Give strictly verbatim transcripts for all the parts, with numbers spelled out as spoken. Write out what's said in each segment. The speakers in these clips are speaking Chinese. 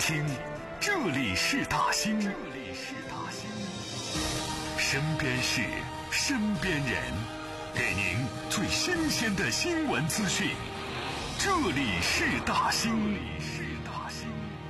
听，这里是大兴，这里是大兴，身边事，身边人，给您最新鲜的新闻资讯。这里是大兴，这里是大兴。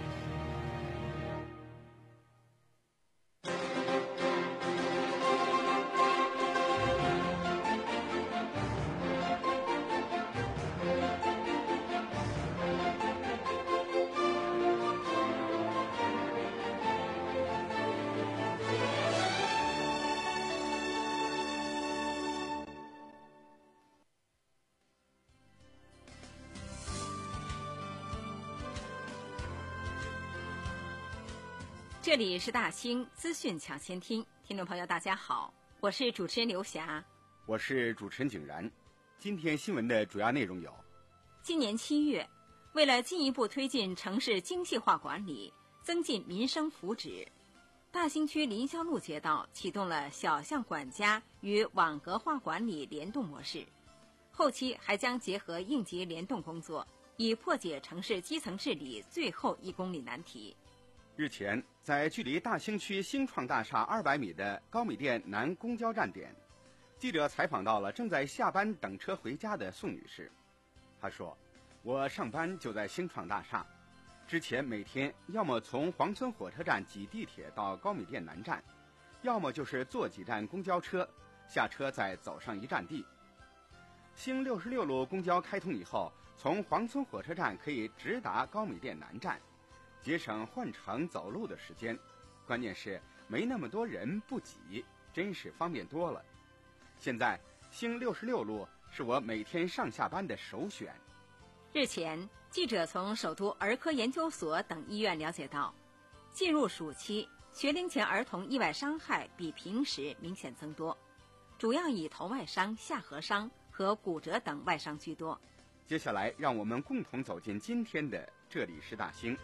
这里是大兴资讯抢先听，听众朋友大家好，我是主持人刘霞， 我是主持人景然。今天新闻的主要内容有： 今年七月，为了进一步推进城市精细化管理，增进民生福祉，大兴区林霄路街道启动了小巷管家与网格化管理联动模式，后期还将结合应急联动工作，以破解城市基层治理最后一公里难题。 日前，在距离大兴区新创大厦二百米的高米店南公交站点，记者采访到了正在下班等车回家的宋女士。她说：“我上班就在新创大厦，之前每天要么从黄村火车站挤地铁到高米店南站，要么就是坐几站公交车，下车再走上一站地。新六十六路公交开通以后，从黄村火车站可以直达高米店南站，节省换乘走路的时间，关键是没那么多人，不挤，真是方便多了。现在新六十六路是我每天上下班的首选。” 日前，记者从首都儿科研究所等医院了解到，进入暑期，学龄前儿童意外伤害比平时明显增多，主要以头外伤、下颌伤和骨折等外伤居多。 接下来让我们共同走进今天的这里是大兴。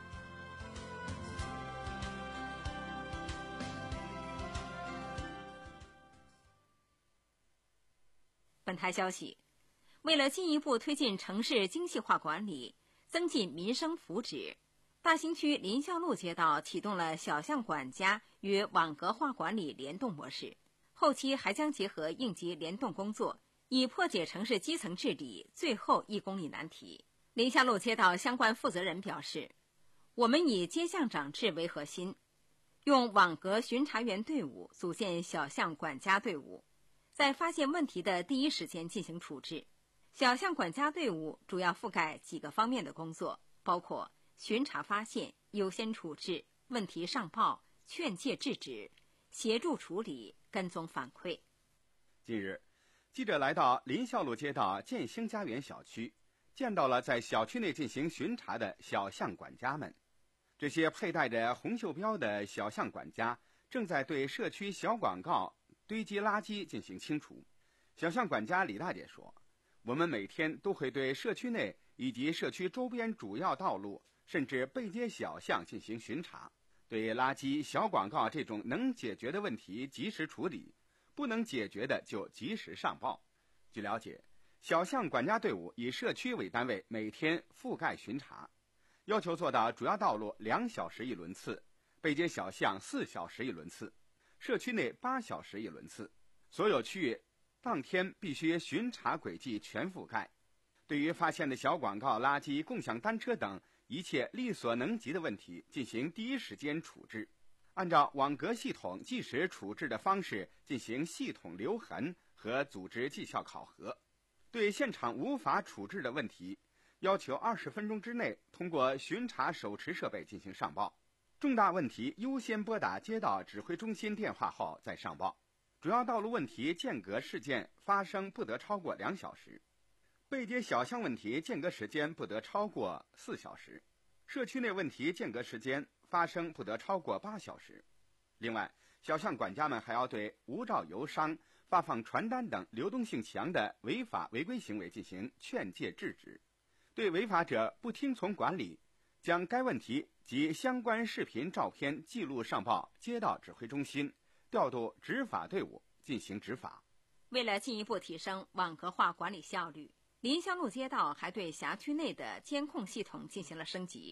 本台消息，为了进一步推进城市精细化管理，增进民生福祉，大兴区林霄路街道启动了小巷管家与网格化管理联动模式，后期还将结合应急联动工作，以破解城市基层治理最后一公里难题。林霄路街道相关负责人表示，我们以街巷长制为核心，用网格巡查员队伍组建小巷管家队伍，在发现问题的第一时间进行处置。小巷管家队伍主要覆盖几个方面的工作，包括巡查发现、优先处置、问题上报、劝诫制止、协助处理、跟踪反馈。 近日，记者来到林霄路街道建兴家园小区，见到了在小区内进行巡查的小巷管家们。这些佩戴着红袖标的小巷管家正在对社区小广告堆积垃圾进行清除。小巷管家李大姐说，我们每天都会对社区内以及社区周边主要道路甚至背街小巷进行巡查，对垃圾、小广告这种能解决的问题及时处理，不能解决的就及时上报。据了解，小巷管家队伍以社区为单位，每天覆盖巡查，要求做到主要道路两小时一轮次，背街小巷四小时一轮次，社区内八小时一轮次，所有区域当天必须巡查轨迹全覆盖。对于发现的小广告、垃圾、共享单车等一切力所能及的问题进行第一时间处置，按照网格系统即时处置的方式进行系统留痕和组织绩效考核。对现场无法处置的问题，要求二十分钟之内通过巡查手持设备进行上报。重大问题优先拨打街道指挥中心电话后再上报。主要道路问题间隔事件发生不得超过两小时，背街小巷问题间隔时间不得超过四小时，社区内问题间隔时间发生不得超过八小时。另外，小巷管家们还要对无照游商、发放传单等流动性强的违法违规行为进行劝诫制止，对违法者不听从管理，将该问题及相关视频照片记录上报街道指挥中心，调度执法队伍进行执法。 为了进一步提升网格化管理效率，林霄路街道还对辖区内的监控系统进行了升级。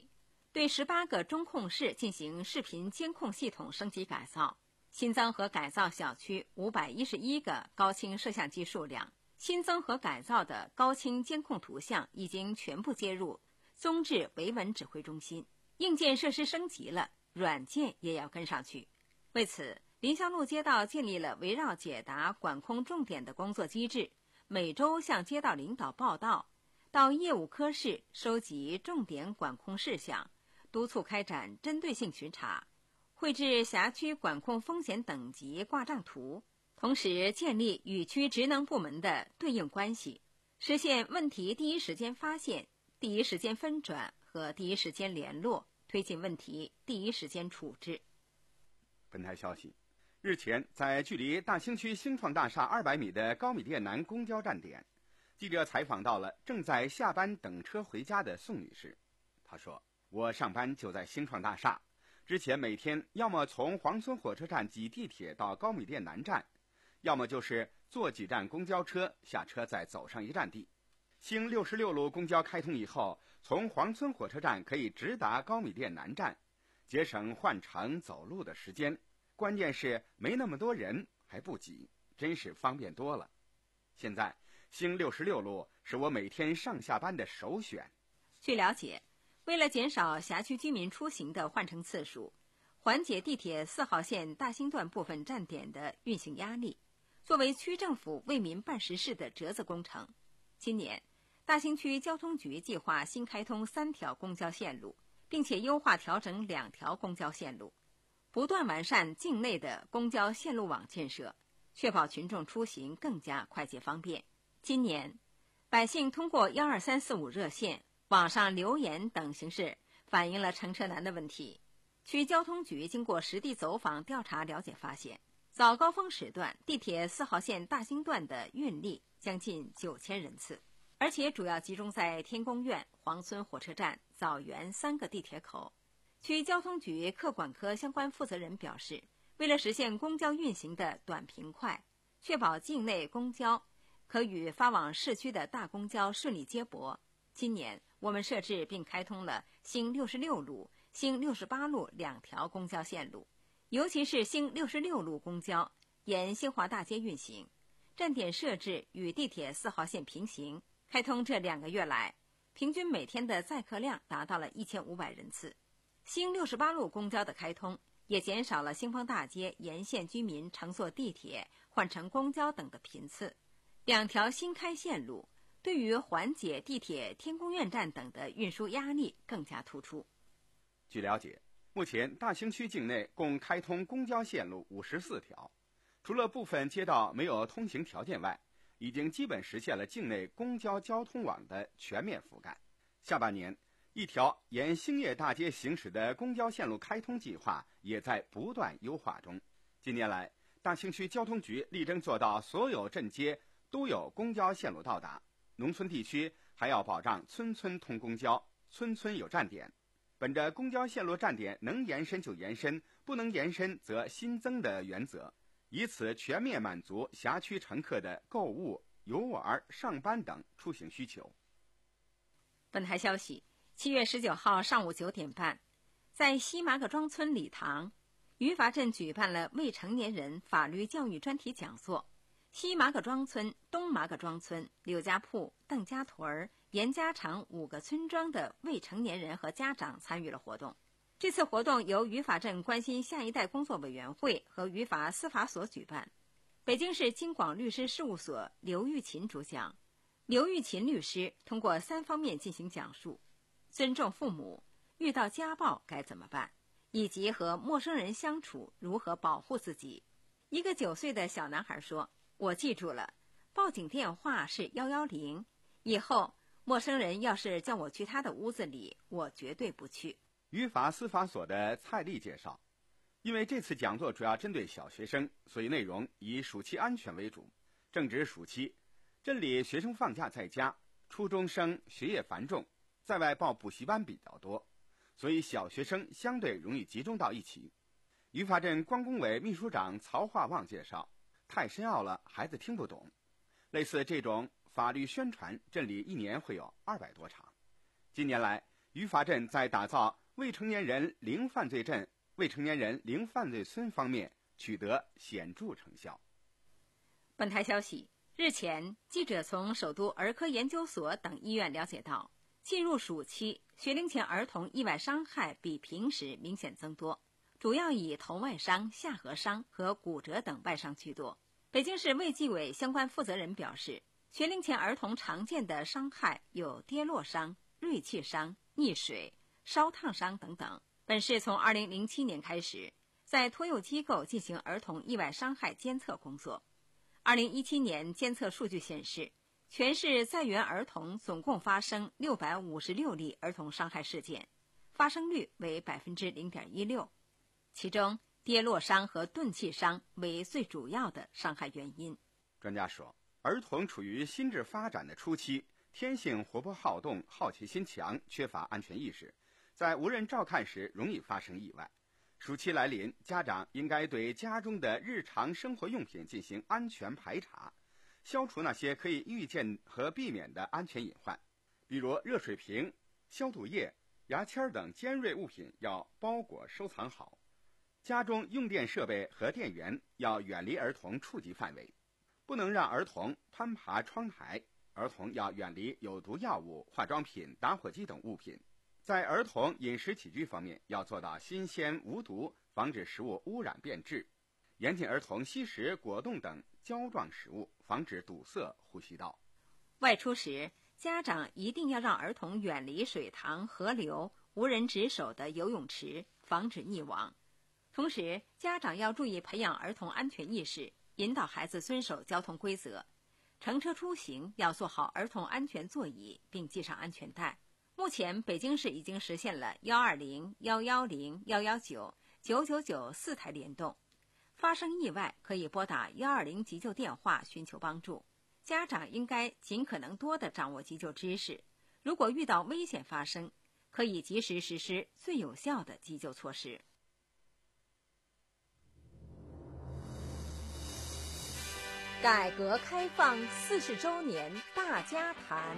对十八个中控室进行视频监控系统升级改造，新增和改造小区五百一十一个高清摄像机数量，新增和改造的高清监控图像已经全部接入综治维稳指挥中心。硬件设施升级了，软件也要跟上去。为此，林孝路街道建立了围绕解答管控重点的工作机制，每周向街道领导报到，到业务科室收集重点管控事项，督促开展针对性巡查，绘制辖区管控风险等级挂账图，同时建立与区职能部门的对应关系，实现问题第一时间发现、第一时间分转和第一时间联络，推进问题第一时间处置。 本台消息，日前在距离大兴区兴创大厦二百米的高米店南公交站点，记者采访到了正在下班等车回家的宋女士。她说，我上班就在兴创大厦，之前每天要么从黄村火车站挤地铁到高米店南站，要么就是坐几站公交车，下车再走上一站地。兴六十六路公交开通以后，从黄村火车站可以直达高米店南站，节省换乘走路的时间，关键是没那么多人，还不挤，真是方便多了。现在兴六十六路是我每天上下班的首选。 据了解，为了减少辖区居民出行的换乘次数，缓解地铁四号线大兴段部分站点的运行压力，作为区政府为民办实事的折子工程，今年大兴区交通局计划新开通三条公交线路，并且优化调整两条公交线路，不断完善境内的公交线路网建设，确保群众出行更加快捷方便。今年，百姓通过一二三四五热线、网上留言等形式反映了乘车难的问题。区交通局经过实地走访调查了解发现，早高峰时段地铁四号线大兴段的运力将近九千人次，而且主要集中在天宫苑、黄村火车站、枣园三个地铁口。区交通局客管科相关负责人表示，为了实现公交运行的短平快，确保境内公交可与发往市区的大公交顺利接驳，今年我们设置并开通了兴六十六路、兴六十八路两条公交线路，尤其是兴六十六路公交沿新华大街运行，站点设置与地铁四号线平行。开通这两个月来，平均每天的载客量达到了一千五百人次。兴六十八路公交的开通，也减少了兴丰大街沿线居民乘坐地铁、换乘公交等的频次。两条新开线路对于缓解地铁天宫苑站等的运输压力更加突出。 据了解，目前大兴区境内共开通公交线路五十四条，除了部分街道没有通行条件外，已经基本实现了境内公交交通网的全面覆盖。下半年，一条沿兴业大街行驶的公交线路开通计划也在不断优化中。近年来，大兴区交通局力争做到所有镇街都有公交线路到达，农村地区还要保障村村通公交，村村有站点。本着公交线路站点能延伸就延伸，不能延伸则新增的原则，以此全面满足辖区乘客的购物、游玩、上班等出行需求。 本台消息，七月十九号上午九点半，在西麻葛庄村礼堂，于法镇举办了未成年人法律教育专题讲座。西麻葛庄村、东麻葛庄村、柳家铺、邓家屯、严家场五个村庄的未成年人和家长参与了活动。这次活动由于法镇关心下一代工作委员会和于法司法所举办，北京市京广律师事务所刘玉琴主讲。刘玉琴律师通过三方面进行讲述：尊重父母、遇到家暴该怎么办，以及和陌生人相处如何保护自己。一个九岁的小男孩说，我记住了，报警电话是一一零，以后陌生人要是叫我去他的屋子里，我绝对不去。 于法司法所的蔡丽介绍，因为这次讲座主要针对小学生，所以内容以暑期安全为主。正值暑期，镇里学生放假在家，初中生学业繁重，在外报补习班比较多，所以小学生相对容易集中到一起。于法镇关工委秘书长曹化旺介绍，太深奥了，孩子听不懂。类似这种法律宣传，镇里一年会有二百多场。近年来，于法镇在打造未成年人零犯罪镇、未成年人零犯罪村方面取得显著成效。 本台消息，日前，记者从首都儿科研究所等医院了解到，进入暑期，学龄前儿童意外伤害比平时明显增多，主要以头外伤、下颌伤和骨折等外伤居多。北京市卫计委相关负责人表示，学龄前儿童常见的伤害有跌落伤、锐器伤、溺水、烧烫伤等等。本市从二零零七年开始，在托幼机构进行儿童意外伤害监测工作。二零一七年监测数据显示，全市在园儿童总共发生六百五十六例儿童伤害事件，发生率为百分之零点一六。其中，跌落伤和钝器伤为最主要的伤害原因。 专家说，儿童处于心智发展的初期，天性活泼好动、好奇心强，缺乏安全意识，在无人照看时容易发生意外。暑期来临，家长应该对家中的日常生活用品进行安全排查，消除那些可以预见和避免的安全隐患，比如热水瓶、消毒液、牙签等尖锐物品要包裹收藏好。家中用电设备和电源要远离儿童触及范围，不能让儿童攀爬窗台。儿童要远离有毒药物、化妆品、打火机等物品。在儿童饮食起居方面，要做到新鲜无毒，防止食物污染变质，严禁儿童吸食果冻等胶状食物，防止堵塞呼吸道。 外出时，家长一定要让儿童远离水塘、河流、无人值守的游泳池，防止溺亡。同时，家长要注意培养儿童安全意识，引导孩子遵守交通规则。乘车出行要做好儿童安全座椅，并系上安全带。目前，北京市已经实现了一二零、一一零、一一九、九九九四台联动。发生意外可以拨打一二零急救电话寻求帮助。家长应该尽可能多地掌握急救知识，如果遇到危险发生，可以及时实施最有效的急救措施。改革开放四十周年大家谈。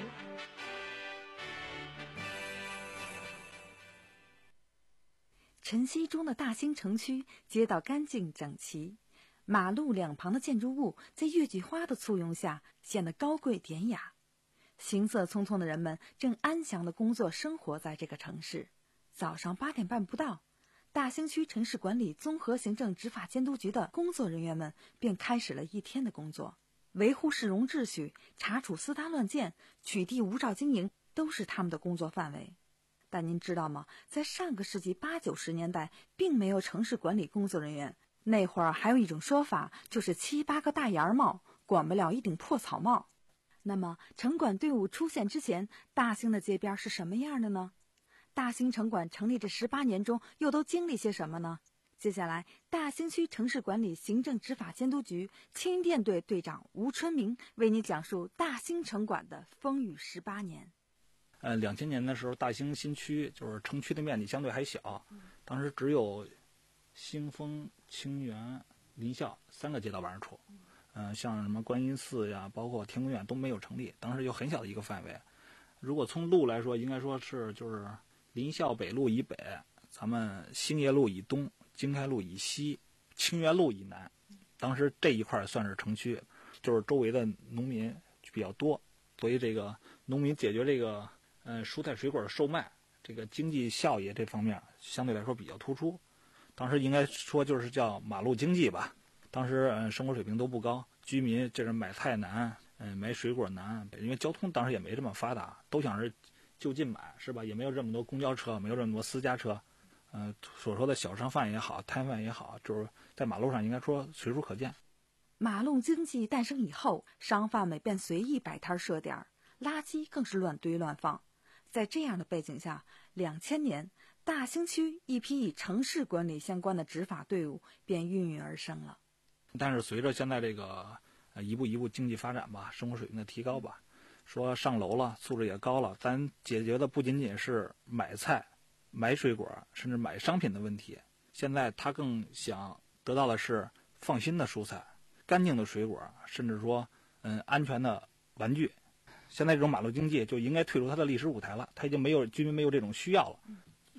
晨曦中的大兴城区，街道干净整齐，马路两旁的建筑物在月季花的簇拥下显得高贵典雅。行色匆匆的人们正安详地工作生活在这个城市。早上八点半不到，大兴区城市管理综合行政执法监督局的工作人员们便开始了一天的工作，维护市容秩序、查处私搭乱建、取缔无照经营都是他们的工作范围。但您知道吗？在上个世纪八九十年代，并没有城市管理工作人员。那会儿还有一种说法，就是七八个大檐帽管不了一顶破草帽。那么，城管队伍出现之前，大兴的街边是什么样的呢？大兴城管成立这十八年中，又都经历些什么呢？接下来，大兴区城市管理行政执法监督局青电队队长吴春明为您讲述大兴城管的风雨十八年。 呃，两千年的时候，大兴新区就是城区的面积相对还小，当时只有兴丰、清源、临校三个街道办事处，嗯、呃，像什么观音寺呀，包括天宫院都没有成立，当时有很小的一个范围。如果从路来说，应该说是就是临校北路以北，咱们兴业路以东，经开路以西，清源路以南，当时这一块算是城区，就是周围的农民比较多，所以这个农民解决这个呃蔬菜水果的售卖，这个经济效益这方面相对来说比较突出。当时应该说就是叫马路经济吧。当时呃生活水平都不高，居民这是买菜难，嗯、呃、买水果难，因为交通当时也没这么发达，都想是就近买，是吧？也没有这么多公交车，没有这么多私家车，呃所说的小商贩也好，摊贩也好，就是在马路上应该说随处可见。 马路经济诞生以后，商贩们便随意摆摊设点，垃圾更是乱堆乱放。在这样的背景下，两千年，大兴区一批与城市管理相关的执法队伍便孕育而生了。 但是随着现在这个呃一步一步经济发展吧，生活水平的提高吧，说上楼了，素质也高了，咱解决的不仅仅是买菜、买水果，甚至买商品的问题。现在他更想得到的是放心的蔬菜、干净的水果，甚至说嗯安全的玩具。现在这种马路经济就应该退出它的历史舞台了，它已经没有居民没有这种需要了。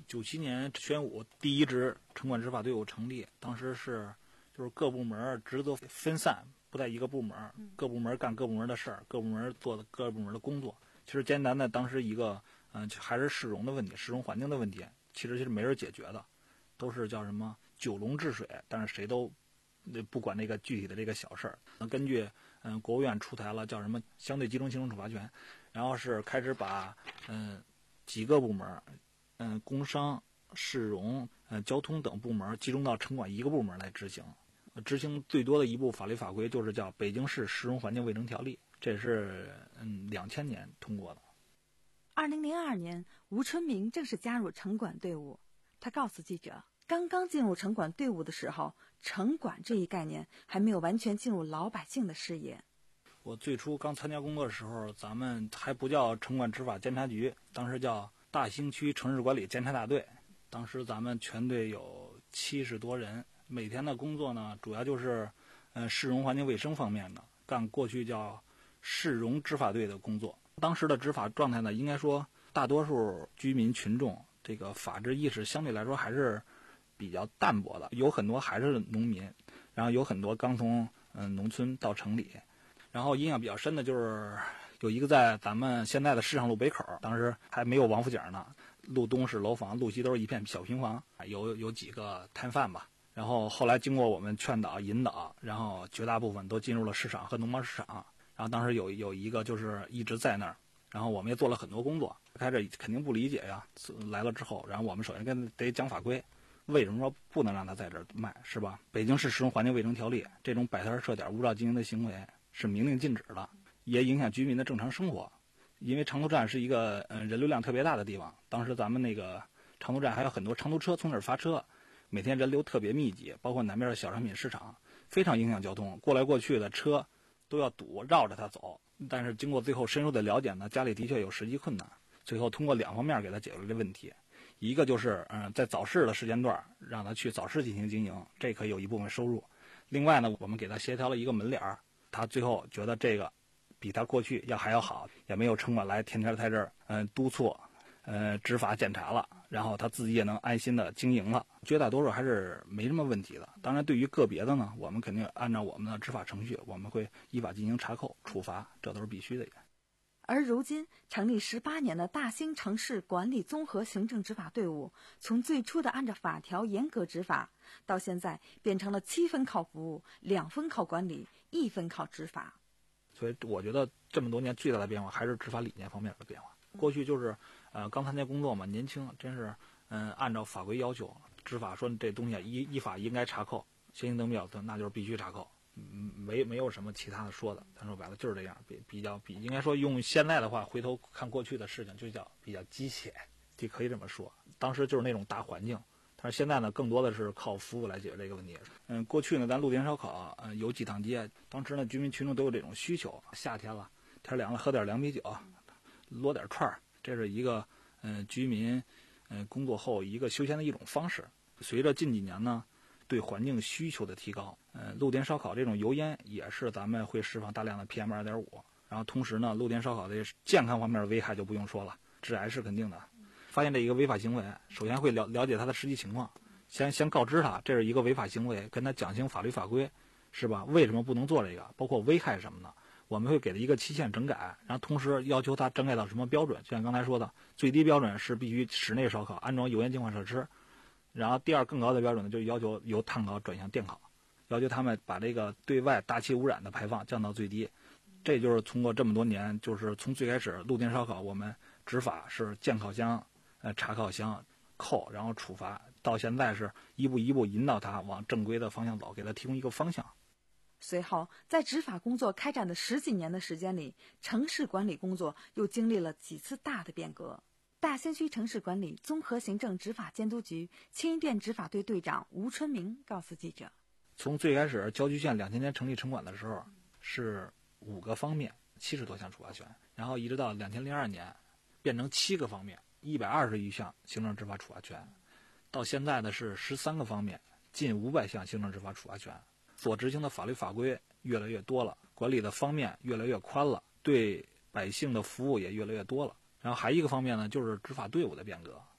九七年宣武第一支城管执法队伍成立，当时是就是各部门职责分散，不在一个部门，各部门干各部门的事儿，各部门做的各部门的工作。其实艰难的当时一个嗯、呃、还是市容的问题，市容环境的问题，其实其实没人解决的，都是叫什么九龙治水，但是谁都不管那个具体的这个小事儿。根据嗯、呃、国务院出台了叫什么相对集中行政处罚权，然后是开始把嗯、呃、几个部门，嗯、呃、工商、市容、呃交通等部门集中到城管一个部门来执行。执行最多的一部法律法规就是叫《北京市市容环境卫生条例》，这是嗯两千年通过的。 二零零二年，吴春明正式加入城管队伍。他告诉记者，刚刚进入城管队伍的时候，城管这一概念还没有完全进入老百姓的视野。 我最初刚参加工作的时候，咱们还不叫城管执法监察局，当时叫大兴区城市管理监察大队。当时咱们全队有七十多人。每天的工作呢，主要就是，呃，市容环境卫生方面的，干过去叫市容执法队的工作。当时的执法状态呢，应该说大多数居民群众这个法治意识相对来说还是比较淡薄的，有很多还是农民，然后有很多刚从嗯、呃、农村到城里。然后印象比较深的就是有一个在咱们现在的市场路北口，当时还没有王府井呢，路东是楼房，路西都是一片小平房，有有几个摊贩吧。然后后来经过我们劝导引导，然后绝大部分都进入了市场和农贸市场。然后当时有有一个就是一直在那儿，然后我们也做了很多工作。开始肯定不理解呀，来了之后，然后我们首先跟得讲法规，为什么说不能让他在这儿卖，是吧？北京市市容环境卫生条例这种摆摊设点无照经营的行为是明令禁止的，也影响居民的正常生活。因为长途站是一个嗯、呃、人流量特别大的地方，当时咱们那个长途站还有很多长途车从那儿发车。每天人流特别密集，包括南边的小商品市场，非常影响交通，过来过去的车都要堵，绕着它走。但是经过最后深入的了解呢，家里的确有实际困难，最后通过两方面给他解决了这问题。一个就是嗯、呃，在早市的时间段让他去早市进行经营，这可以有一部分收入。另外呢，我们给他协调了一个门脸儿，他最后觉得这个比他过去要还要好，也没有城管来天天在这儿嗯、呃、督促。呃，执法检查了，然后他自己也能安心的经营了，绝大多数还是没什么问题的。当然，对于个别的呢，我们肯定按照我们的执法程序，我们会依法进行查扣、处罚，这都是必须的。 而如今成立十八年的大兴城市管理综合行政执法队伍，从最初的按照法条严格执法，到现在变成了七分靠服务，两分靠管理，一分靠执法。 所以我觉得这么多年最大的变化还是执法理念方面的变化。过去就是呃刚参加工作嘛，年轻，真是嗯、呃、按照法规要求执法，说这东西依依法应该查扣，先行灯标那就是必须查扣，嗯没没有什么其他的说的。咱说白了就是这样，比比较比应该说用现在的话回头看过去的事情就叫比较机械，就可以这么说。当时就是那种大环境，但是现在呢更多的是靠服务来解决这个问题。嗯，过去呢咱路边烧烤，嗯有几趟街，当时呢居民群众都有这种需求，夏天了天凉了喝点凉啤酒。摞点串儿，这是一个嗯、呃、居民嗯、呃、工作后一个休闲的一种方式。随着近几年呢对环境需求的提高，嗯、呃、露天烧烤这种油烟也是咱们会释放大量的 P M 二点五， 然后同时呢露天烧烤的健康方面的危害就不用说了，致癌是肯定的。发现这一个违法行为，首先会了了解他的实际情况，先先告知他这是一个违法行为，跟他讲清法律法规，是吧？为什么不能做这个，包括危害什么的。我们会给他一个期限整改，然后同时要求他整改到什么标准，就像刚才说的，最低标准是必须室内烧烤安装油烟净化设施，然后第二更高的标准呢，就是要求由碳烤转向电烤，要求他们把这个对外大气污染的排放降到最低。这就是通过这么多年，就是从最开始露天烧烤我们执法是建烤箱、呃查烤箱、扣，然后处罚，到现在是一步一步引导他往正规的方向走，给他提供一个方向。 随后，在执法工作开展的十几年的时间里，城市管理工作又经历了几次大的变革。大兴区城市管理综合行政执法监督局青衣店执法队队长吴春明告诉记者： 从最开始郊区县两千年成立城管的时候，是五个方面，七十多项处罚权，然后一直到两千零二年，变成七个方面，一百二十余项行政执法处罚权，到现在的是十三个方面，近五百项行政执法处罚权。所执行的法律法规越来越多了，管理的方面越来越宽了，对百姓的服务也越来越多了。然后还一个方面呢，就是执法队伍的变革。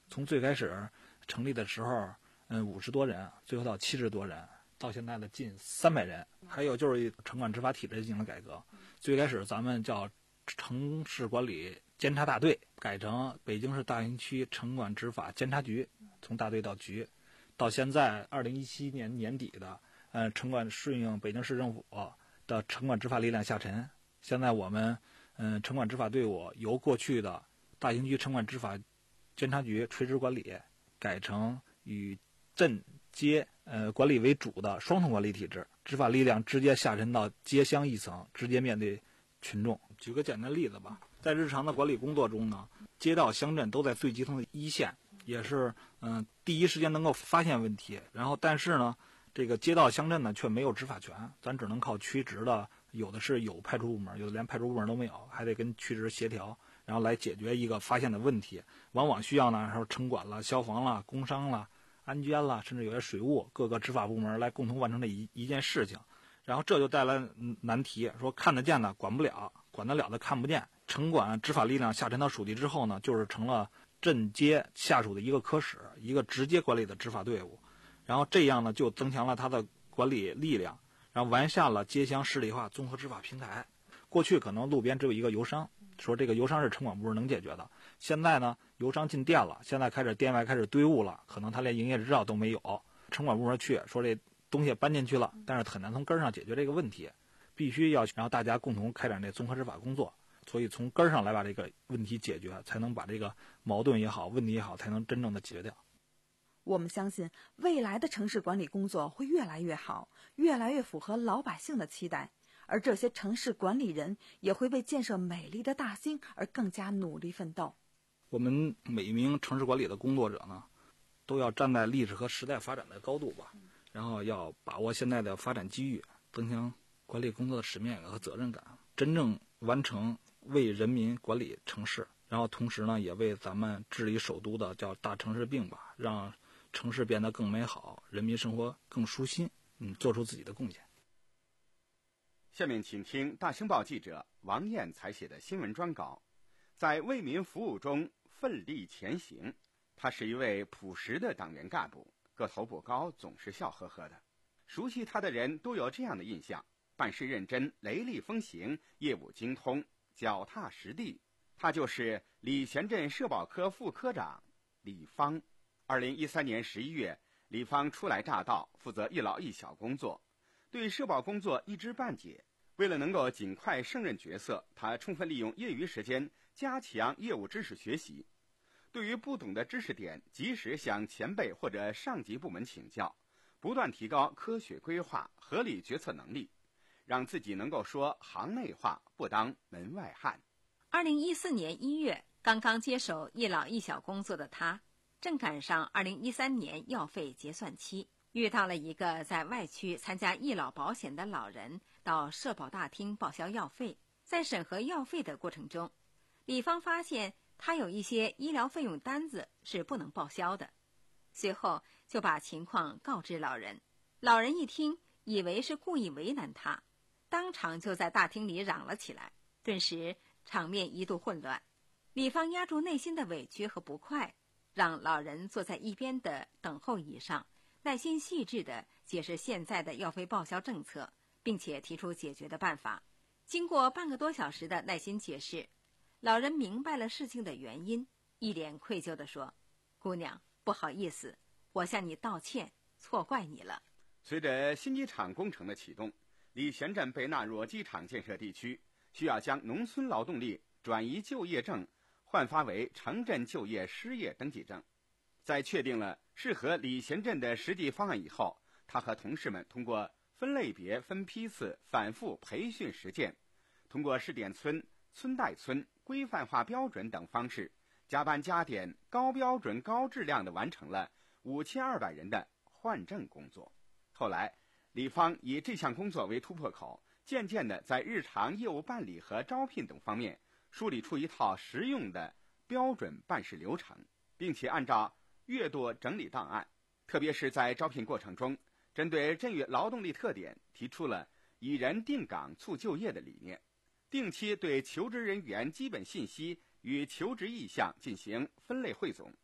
从最开始成立的时候，嗯，五十多人，最后到七十多人，到现在的近三百人。还有就是城管执法体制进行了改革，最开始咱们叫城市管理监察大队，改成北京市大兴区城管执法监察局，从大队到局，到现在二零一七年年底的，呃，城管顺应北京市政府的城管执法力量下沉。现在我们，嗯、呃，城管执法队伍由过去的大兴区城管执法监察局垂直管理，改成以镇街呃管理为主的双重管理体制，执法力量直接下沉到街乡一层，直接面对群众。举个简单例子吧，在日常的管理工作中呢，街道乡镇都在最基层的一线，也是嗯、呃、第一时间能够发现问题。然后但是呢，这个街道乡镇呢却没有执法权，咱只能靠区直的，有的是有派出部门，有的连派出部门都没有，还得跟区直协调，然后来解决一个发现的问题。往往需要呢，说城管了、消防了、工商了、安监了，甚至有些水务各个执法部门来共同完成这一一件事情。然后这就带来难题，说看得见的管不了，管得了的看不见。城管执法力量下沉到属地之后呢，就是成了镇街下属的一个科室，一个直接管理的执法队伍。然后这样呢，就增强了它的管理力量，然后完善了街乡市里化综合执法平台。过去可能路边只有一个邮商，说这个邮商是城管部门能解决的。现在呢，邮商进店了，现在开始店外开始堆物了，可能他连营业执照都没有。城管部门去说这东西搬进去了，但是很难从根上解决这个问题，必须要让大家共同开展这综合执法工作。所以从根上来把这个问题解决，才能把这个矛盾也好、问题也好，才能真正的解决掉。 我们相信未来的城市管理工作会越来越好，越来越符合老百姓的期待，而这些城市管理人也会为建设美丽的大兴而更加努力奋斗。 我们每一名城市管理的工作者呢，都要站在历史和时代发展的高度吧，然后要把握现在的发展机遇，增强管理工作的使命感和责任感，真正完成为人民管理城市，然后同时呢，也为咱们治理首都的叫大城市病吧，让城市变得更美好，人民生活更舒心，嗯，做出自己的贡献。 下面请听大兴报记者王燕采写的新闻专稿，在为民服务中奋力前行。他是一位朴实的党员干部，个头不高，总是笑呵呵的。熟悉他的人都有这样的印象：办事认真，雷厉风行，业务精通，脚踏实地。他就是礼贤镇社保科副科长李芳。二零一三年十一月，李芳初来乍到，负责一老一小工作，对社保工作一知半解。为了能够尽快胜任角色，他充分利用业余时间加强业务知识学习。对于不懂的知识点，及时向前辈或者上级部门请教，不断提高科学规划、合理决策能力，让自己能够说行内话，不当门外汉。 二零一四年一月，刚刚接手一老一小工作的他，正赶上二零一三年药费结算期，遇到了一个在外区参加医老保险的老人到社保大厅报销药费。在审核药费的过程中，李芳发现他有一些医疗费用单子是不能报销的，随后就把情况告知老人。老人一听，以为是故意为难他，当场就在大厅里嚷了起来，顿时场面一度混乱。李芳压住内心的委屈和不快，让老人坐在一边的等候椅上，耐心细致地解释现在的药费报销政策，并且提出解决的办法。经过半个多小时的耐心解释，老人明白了事情的原因，一脸愧疚地说：“姑娘，不好意思，我向你道歉，错怪你了。” 随着新机场工程的启动，礼贤镇被纳入机场建设地区，需要将农村劳动力转移就业证换发为城镇就业失业登记证。在确定了适合礼贤镇的实际方案以后，他和同事们通过分类别、分批次反复培训实践，通过试点村、村代村、规范化标准等方式，加班加点、高标准高质量地完成了五千二百人的换证工作。后来李芳以这项工作为突破口，渐渐地在日常业务办理和招聘等方面梳理出一套实用的标准办事流程，并且按照月度整理档案，特别是在招聘过程中，针对镇域劳动力特点，提出了以人定岗促就业的理念，定期对求职人员基本信息与求职意向进行分类汇总，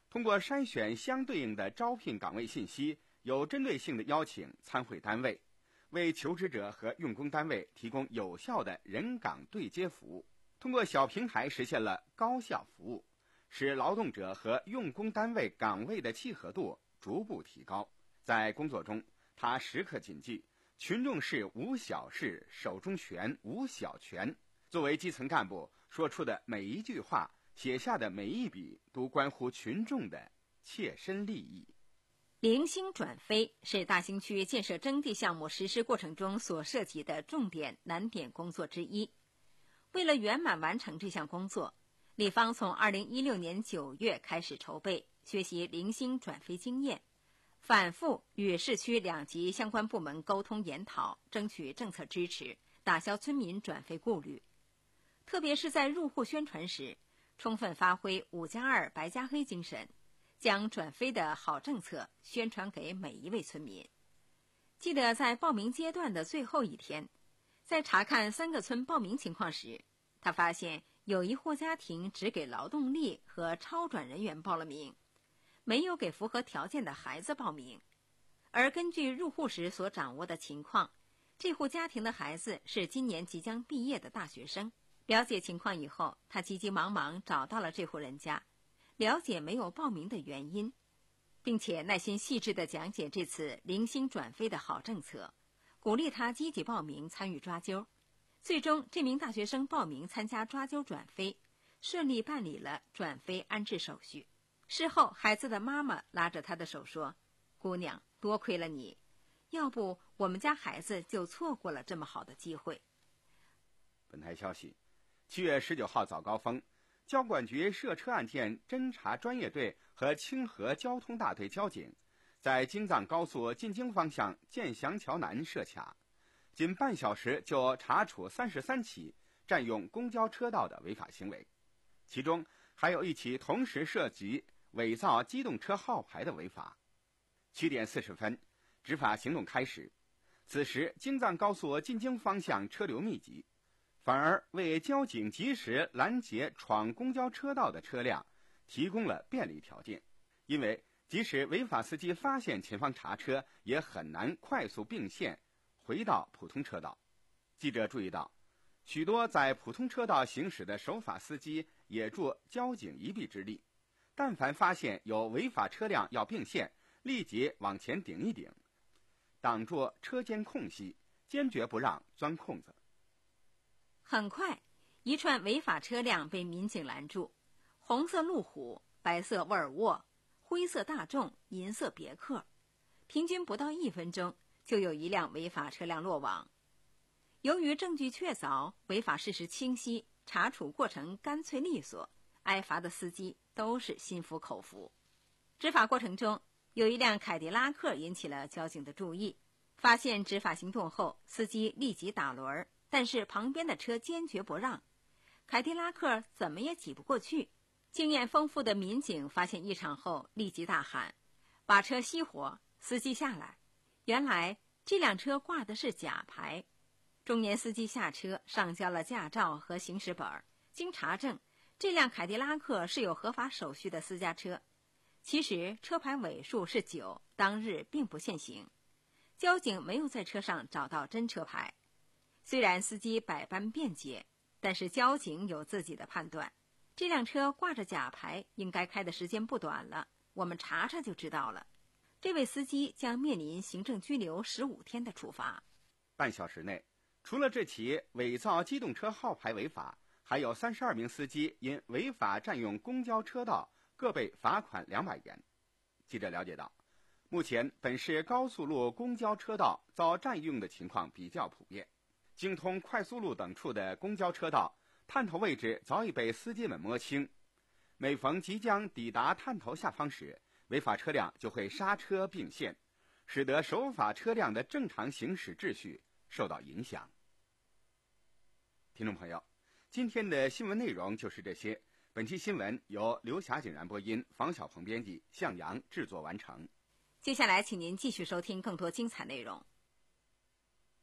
通过筛选相对应的招聘岗位信息，有针对性地邀请参会单位，为求职者和用工单位提供有效的人岗对接服务。通过小平台实现了高效服务，使劳动者和用工单位岗位的契合度逐步提高。在工作中，他时刻谨记群众事无小事，手中权无小权。作为基层干部，说出的每一句话，写下的每一笔，都关乎群众的切身利益。 零星转非是大兴区建设征地项目实施过程中所涉及的重点难点工作之一。为了圆满完成这项工作，立方从二零一六年九月开始筹备，学习零星转非经验，反复与市区两级相关部门沟通研讨，争取政策支持，打消村民转非顾虑。特别是在入户宣传时，充分发挥五加二白加黑精神，将转非的好政策宣传给每一位村民。记得在报名阶段的最后一天，在查看三个村报名情况时，他发现有一户家庭只给劳动力和超转人员报了名，没有给符合条件的孩子报名。而根据入户时所掌握的情况，这户家庭的孩子是今年即将毕业的大学生。了解情况以后，他急急忙忙找到了这户人家，了解没有报名的原因，并且耐心细致地讲解这次零星转非的好政策，鼓励他积极报名参与抓阄。最终，这名大学生报名参加抓阄转非，顺利办理了转非安置手续。事后，孩子的妈妈拉着他的手说：“姑娘，多亏了你，要不我们家孩子就错过了这么好的机会。” 本台消息，七月十九号早高峰，交管局涉车案件侦查专业队和清河交通大队交警在京藏高速进京方向建祥桥南设卡，仅半小时就查处三十三起占用公交车道的违法行为，其中还有一起同时涉及伪造机动车号牌的违法。七点四十分，执法行动开始。此时，京藏高速进京方向车流密集，反而为交警及时拦截闯公交车道的车辆提供了便利条件。因为即使违法司机发现前方查车，也很难快速并线回到普通车道。记者注意到，许多在普通车道行驶的守法司机也助交警一臂之力，但凡发现有违法车辆要并线，立即往前顶一顶，挡住车间空隙，坚决不让钻空子。 很快，一串违法车辆被民警拦住，红色路虎、白色沃尔沃、灰色大众、银色别克，平均不到一分钟就有一辆违法车辆落网。由于证据确凿，违法事实清晰，查处过程干脆利索，挨罚的司机都是心服口服。执法过程中，有一辆凯迪拉克引起了交警的注意，发现执法行动后，司机立即打轮，但是旁边的车坚决不让，凯迪拉克怎么也挤不过去。经验丰富的民警发现异常后，立即大喊：“把车熄火，司机下来！”原来这辆车挂的是假牌。中年司机下车，上交了驾照和行驶本。经查证，这辆凯迪拉克是有合法手续的私家车。其实车牌尾数是九，当日并不限行。交警没有在车上找到真车牌。虽然司机百般辩解，但是交警有自己的判断。这辆车挂着假牌，应该开的时间不短了，我们查查就知道了。这位司机将面临行政拘留十五天的处罚。 半小时内，除了这起伪造机动车号牌违法，还有三十二名司机因违法占用公交车道各被罚款两百元。记者了解到，目前本市高速路公交车道遭占用的情况比较普遍，京通、快速路等处的公交车道探头位置早已被司机们摸清，每逢即将抵达探头下方时，违法车辆就会刹车并线，使得守法车辆的正常行驶秩序受到影响。听众朋友，今天的新闻内容就是这些。本期新闻由刘霞景然播音，房小鹏编辑，向阳制作完成。 接下来，请您继续收听更多精彩内容。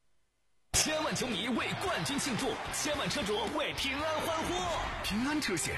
千万球迷为冠军庆祝，千万车主为平安欢呼。平安车险